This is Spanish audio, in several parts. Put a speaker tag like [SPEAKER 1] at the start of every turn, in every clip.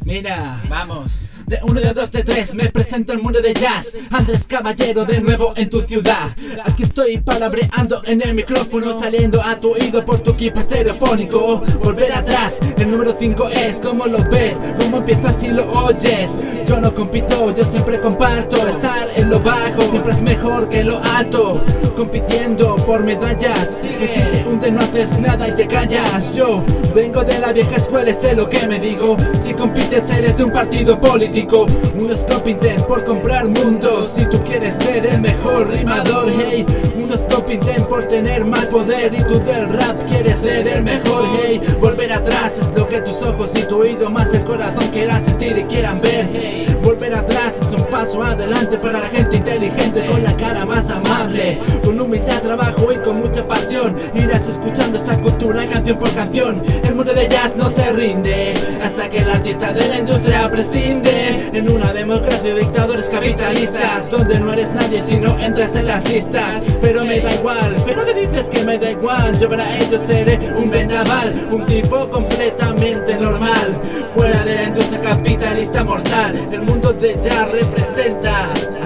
[SPEAKER 1] Mira, vamos. De 1, de 2, de 3, me presento al mundo de jazz. Andrés Caballero de nuevo en tu ciudad. Aquí estoy palabreando en el micrófono, saliendo a tu oído por tu equipo estereofónico. Volver atrás, el número 5 es, ¿cómo lo ves? ¿Cómo empiezas si lo oyes? Yo no compito, yo siempre comparto. Estar en lo bajo siempre es mejor que lo alto. Compitiendo por medallas, y si te hunde no haces nada y te callas. Yo vengo de la vieja escuela, sé lo que me digo. Si compites eres de un partido político. Unos compiten por comprar mundos. Si tú quieres ser el mejor rimador, hey. Unos compiten por tener más poder, y tú del rap quieres ser el mejor, hey. Volver atrás es lo que tus ojos y tu oído más el corazón quieran sentir y quieran ver, hey. Volver atrás es un paso adelante para la gente inteligente, con la cara más amable, con humildad, trabajo y con mucha pasión. Irás escuchando esta cultura canción por canción. El mundo de jazz no se rinde hasta que el artista de la industria prescinde. En una democracia de dictadores capitalistas, donde no eres nadie si no entras en las listas. Pero me da igual, pero me dices que me da igual. Yo para ellos seré un vendaval, un tipo completamente normal, fuera de la industria capitalista mortal. El mundo de jazz representa.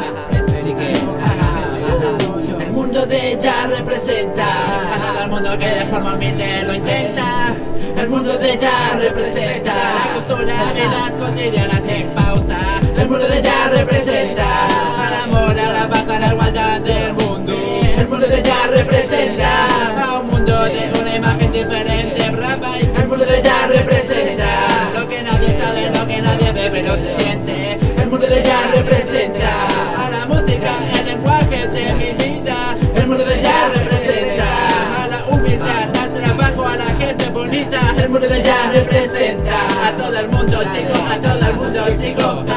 [SPEAKER 1] El mundo de jazz representa a todo el mundo que de forma humilde lo intenta. El mundo de jazz representa la cultura de las cotidianas sin pausa. El mundo de jazz representa al amor, a la paz, a la igualdad del mundo. El mundo de jazz representa a un mundo de una imagen diferente. El mundo de jazz representa lo que nadie sabe, lo que nadie ve, pero se siente. El mundo de jazz representa a la música, el lenguaje de mi vida. El mundo de jazz representa a la humildad, al trabajo, a la gente bonita. El mundo de jazz representa a todo el mundo, chico, a todo el mundo, chico.